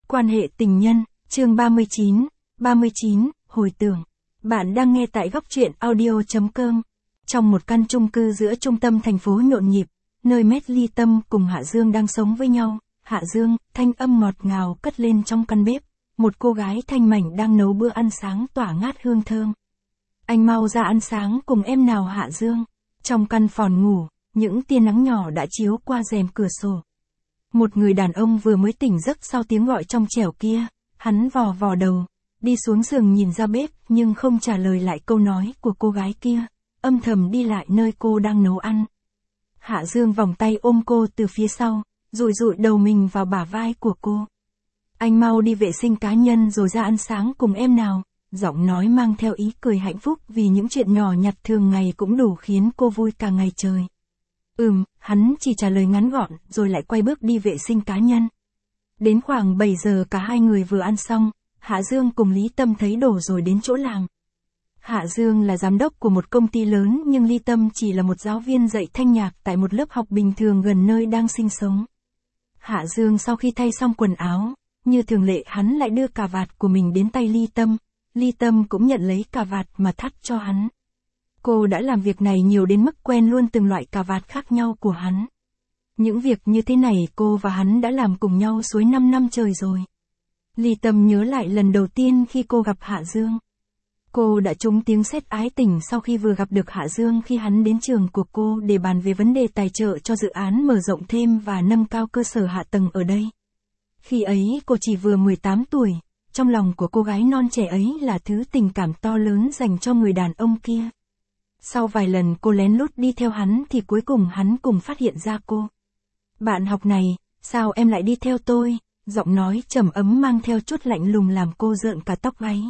Quan hệ tình nhân, chương 39, hồi tưởng. Bạn đang nghe tại góc truyện audio.com. Trong một căn chung cư giữa trung tâm thành phố nhộn nhịp, nơi Ly Tâm cùng Hạ Dương đang sống với nhau. Hạ Dương, thanh âm ngọt ngào cất lên trong căn bếp. Một cô gái thanh mảnh đang nấu bữa ăn sáng tỏa ngát hương thơm. Anh mau ra ăn sáng cùng em nào Hạ Dương. Trong căn phòng ngủ, những tia nắng nhỏ đã chiếu qua rèm cửa sổ. Một người đàn ông vừa mới tỉnh giấc sau tiếng gọi trong trẻo kia, hắn vò vò đầu, đi xuống giường nhìn ra bếp nhưng không trả lời lại câu nói của cô gái kia, âm thầm đi lại nơi cô đang nấu ăn. Hạ Dương vòng tay ôm cô từ phía sau, dụi đầu mình vào bả vai của cô. Anh mau đi vệ sinh cá nhân rồi ra ăn sáng cùng em nào, giọng nói mang theo ý cười hạnh phúc vì những chuyện nhỏ nhặt thường ngày cũng đủ khiến cô vui cả ngày trời. Hắn chỉ trả lời ngắn gọn rồi lại quay bước đi vệ sinh cá nhân. Đến khoảng 7 giờ cả hai người vừa ăn xong, Hạ Dương cùng Lý Tâm thấy đổ rồi đến chỗ làm. Hạ Dương là giám đốc của một công ty lớn nhưng Lý Tâm chỉ là một giáo viên dạy thanh nhạc tại một lớp học bình thường gần nơi đang sinh sống. Hạ Dương sau khi thay xong quần áo, như thường lệ hắn lại đưa cà vạt của mình đến tay Lý Tâm. Lý Tâm cũng nhận lấy cà vạt mà thắt cho hắn. Cô đã làm việc này nhiều đến mức quen luôn từng loại cà vạt khác nhau của hắn. Những việc như thế này cô và hắn đã làm cùng nhau suốt 5 năm trời rồi. Lý Tâm nhớ lại lần đầu tiên khi cô gặp Hạ Dương. Cô đã trúng tiếng sét ái tình sau khi vừa gặp được Hạ Dương khi hắn đến trường của cô để bàn về vấn đề tài trợ cho dự án mở rộng thêm và nâng cao cơ sở hạ tầng ở đây. Khi ấy cô chỉ vừa 18 tuổi, trong lòng của cô gái non trẻ ấy là thứ tình cảm to lớn dành cho người đàn ông kia. Sau vài lần cô lén lút đi theo hắn thì cuối cùng hắn cùng phát hiện ra cô. Bạn học này, sao em lại đi theo tôi? Giọng nói trầm ấm mang theo chút lạnh lùng làm cô rợn cả tóc gáy.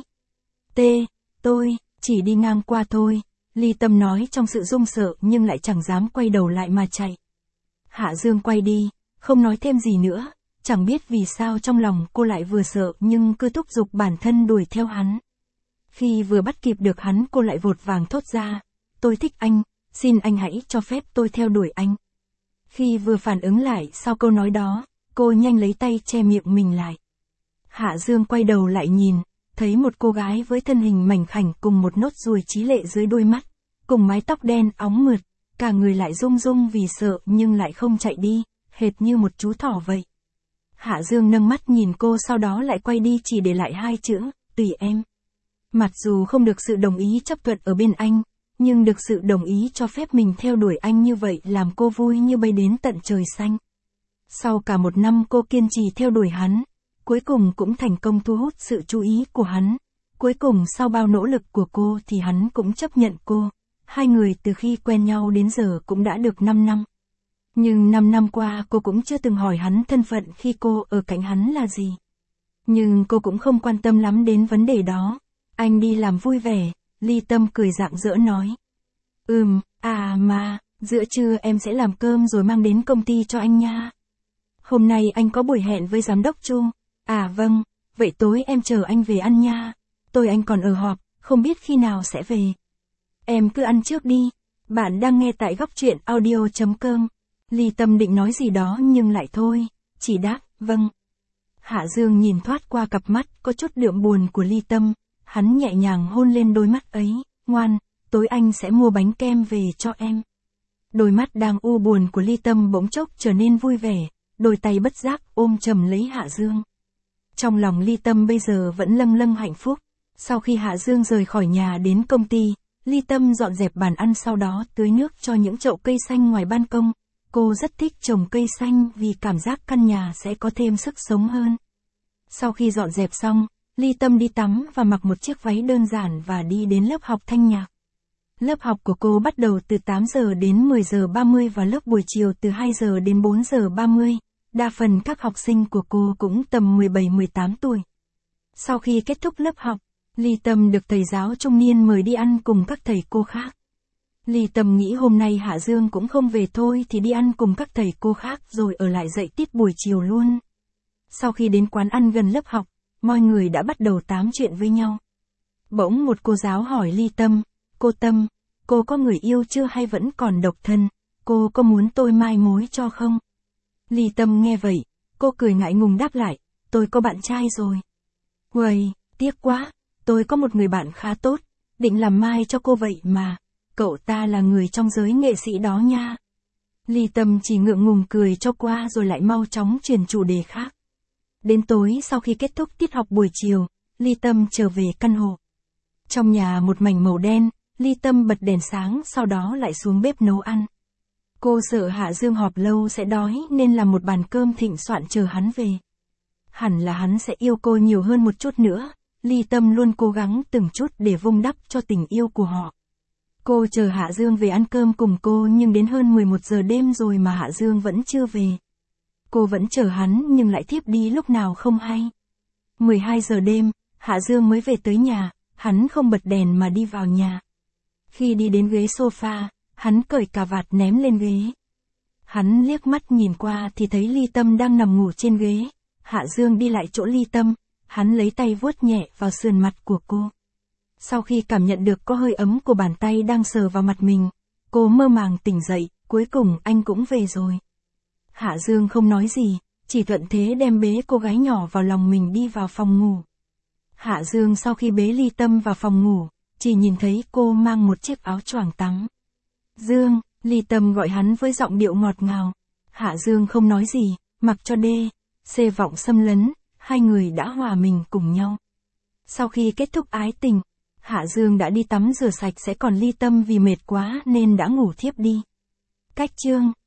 Tôi, chỉ đi ngang qua thôi, Lý Tâm nói trong sự run sợ nhưng lại chẳng dám quay đầu lại mà chạy. Hạ Dương quay đi, không nói thêm gì nữa, chẳng biết vì sao trong lòng cô lại vừa sợ nhưng cứ thúc giục bản thân đuổi theo hắn. Khi vừa bắt kịp được hắn cô lại vội vàng thốt ra, tôi thích anh, xin anh hãy cho phép tôi theo đuổi anh. Khi vừa phản ứng lại sau câu nói đó, cô nhanh lấy tay che miệng mình lại. Hạ Dương quay đầu lại nhìn, thấy một cô gái với thân hình mảnh khảnh cùng một nốt ruồi chí lệ dưới đôi mắt, cùng mái tóc đen óng mượt, cả người lại rung rung vì sợ nhưng lại không chạy đi, hệt như một chú thỏ vậy. Hạ Dương nâng mắt nhìn cô sau đó lại quay đi chỉ để lại hai chữ, tùy em. Mặc dù không được sự đồng ý chấp thuận ở bên anh, nhưng được sự đồng ý cho phép mình theo đuổi anh như vậy làm cô vui như bay đến tận trời xanh. Sau cả 1 năm cô kiên trì theo đuổi hắn, cuối cùng cũng thành công thu hút sự chú ý của hắn. Cuối cùng sau bao nỗ lực của cô thì hắn cũng chấp nhận cô. Hai người từ khi quen nhau đến giờ cũng đã được 5 năm. Nhưng 5 năm qua cô cũng chưa từng hỏi hắn thân phận khi cô ở cạnh hắn là gì. Nhưng cô cũng không quan tâm lắm đến vấn đề đó. Anh đi làm vui vẻ, Lý Tâm cười rạng rỡ nói. Mà, giữa trưa em sẽ làm cơm rồi mang đến công ty cho anh nha. Hôm nay anh có buổi hẹn với giám đốc Chu. Vâng, vậy tối em chờ anh về ăn nha. Anh còn ở họp, không biết khi nào sẽ về. Em cứ ăn trước đi. Bạn đang nghe tại góc truyện audio.com. Lý Tâm định nói gì đó nhưng lại thôi, chỉ đáp, vâng. Hạ Dương nhìn thoát qua cặp mắt có chút đượm buồn của Lý Tâm, hắn nhẹ nhàng hôn lên đôi mắt ấy, ngoan, tối anh sẽ mua bánh kem về cho em. Đôi mắt đang u buồn của Lý Tâm bỗng chốc trở nên vui vẻ, đôi tay bất giác ôm chầm lấy Hạ Dương. Trong lòng Lý Tâm bây giờ vẫn lâng lâng hạnh phúc. Sau khi Hạ Dương rời khỏi nhà đến công ty, Lý Tâm dọn dẹp bàn ăn sau đó tưới nước cho những chậu cây xanh ngoài ban công. Cô rất thích trồng cây xanh vì cảm giác căn nhà sẽ có thêm sức sống hơn. Sau khi dọn dẹp xong, Lý Tâm đi tắm và mặc một chiếc váy đơn giản và đi đến lớp học thanh nhạc. Lớp học của cô bắt đầu từ 8 giờ đến 10 giờ 30 và lớp buổi chiều từ 2 giờ đến 4 giờ 30. Đa phần các học sinh của cô cũng tầm 17-18 tuổi. Sau khi kết thúc lớp học, Lý Tâm được thầy giáo trung niên mời đi ăn cùng các thầy cô khác. Lý Tâm nghĩ hôm nay Hạ Dương cũng không về thôi thì đi ăn cùng các thầy cô khác rồi ở lại dạy tiết buổi chiều luôn. Sau khi đến quán ăn gần lớp học, mọi người đã bắt đầu tám chuyện với nhau. Bỗng một cô giáo hỏi Lý Tâm, cô Tâm, cô có người yêu chưa hay vẫn còn độc thân, cô có muốn tôi mai mối cho không? Lý Tâm nghe vậy, cô cười ngại ngùng đáp lại, tôi có bạn trai rồi. Uầy, tiếc quá, tôi có một người bạn khá tốt, định làm mai cho cô vậy mà, cậu ta là người trong giới nghệ sĩ đó nha. Ly Tâm chỉ ngượng ngùng cười cho qua rồi lại mau chóng chuyển chủ đề khác. Đến tối sau khi kết thúc tiết học buổi chiều, Ly Tâm trở về căn hộ. Trong nhà một mảnh màu đen, Ly Tâm bật đèn sáng sau đó lại xuống bếp nấu ăn. Cô sợ Hạ Dương họp lâu sẽ đói nên làm một bàn cơm thịnh soạn chờ hắn về. Hẳn là hắn sẽ yêu cô nhiều hơn một chút nữa, Ly Tâm luôn cố gắng từng chút để vun đắp cho tình yêu của họ. Cô chờ Hạ Dương về ăn cơm cùng cô nhưng đến hơn 11 giờ đêm rồi mà Hạ Dương vẫn chưa về. Cô vẫn chờ hắn nhưng lại thiếp đi lúc nào không hay. 12 giờ đêm, Hạ Dương mới về tới nhà, hắn không bật đèn mà đi vào nhà. Khi đi đến ghế sofa, hắn cởi cà vạt ném lên ghế. Hắn liếc mắt nhìn qua thì thấy Ly Tâm đang nằm ngủ trên ghế. Hạ Dương đi lại chỗ Ly Tâm, hắn lấy tay vuốt nhẹ vào sườn mặt của cô. Sau khi cảm nhận được có hơi ấm của bàn tay đang sờ vào mặt mình, cô mơ màng tỉnh dậy, cuối cùng anh cũng về rồi. Hạ Dương không nói gì, chỉ thuận thế đem bế cô gái nhỏ vào lòng mình đi vào phòng ngủ. Hạ Dương sau khi bế Ly Tâm vào phòng ngủ, chỉ nhìn thấy cô mang một chiếc áo choàng trắng. Dương, Ly Tâm gọi hắn với giọng điệu ngọt ngào. Hạ Dương không nói gì, mặc cho C vọng xâm lấn, hai người đã hòa mình cùng nhau. Sau khi kết thúc ái tình, Hạ Dương đã đi tắm rửa sạch sẽ còn Ly Tâm vì mệt quá nên đã ngủ thiếp đi. Cách chương